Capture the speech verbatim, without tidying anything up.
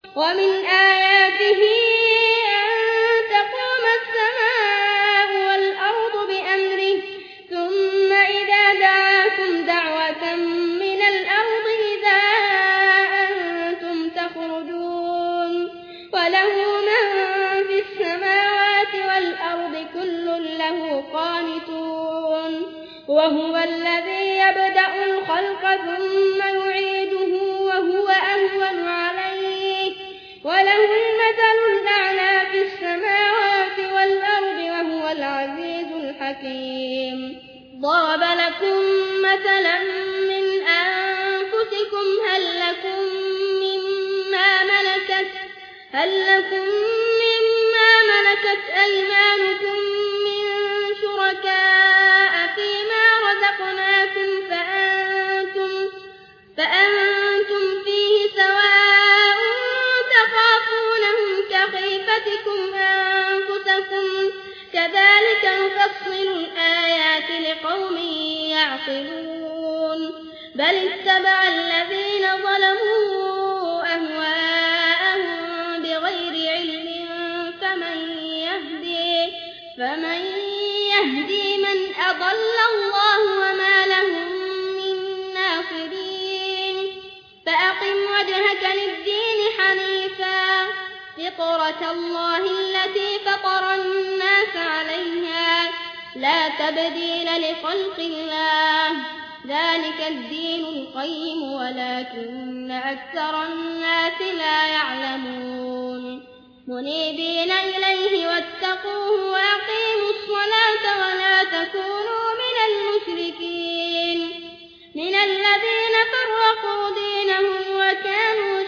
ومن آياته أن تقوم السماء والأرض بأمره ثم إذا دعاكم دعوة من الأرض إذا أنتم تخرجون وله من في السماوات والأرض كل له قانتون وهو الذي يبدأ الخلق ثم يعيده وهو أهون عليه وله المثل الأعلى في السماوات والأرض وهو العزيز الحكيم ضرب لكم مثلا من أنفسكم هل لكم مما ملكت هل لكم مما ملكت أيمانكم من شركاء فيما رزقناكم فأنتم فأنتم فيه سواء تخافونهم كخيفتكم أنفسكم كذلك نفصل الآيات لقوم يعقلون بل اتبع الذين ظلموا أهواءهم بغير علم فمن يهدي فمن يهدي من أضل الله وما لهم من ناصرين فأقم وجهك للدين حنيفا فطرة الله التي فطر الناس عليها لا تبديل لخلق الله ذلك الدين القيم ولكن أكثر الناس لا يعلمون منيبين إليه واتقوه وأقيموا الصلاة ولا تكونوا من المشركين من الذين فرقوا دينهم وكانوا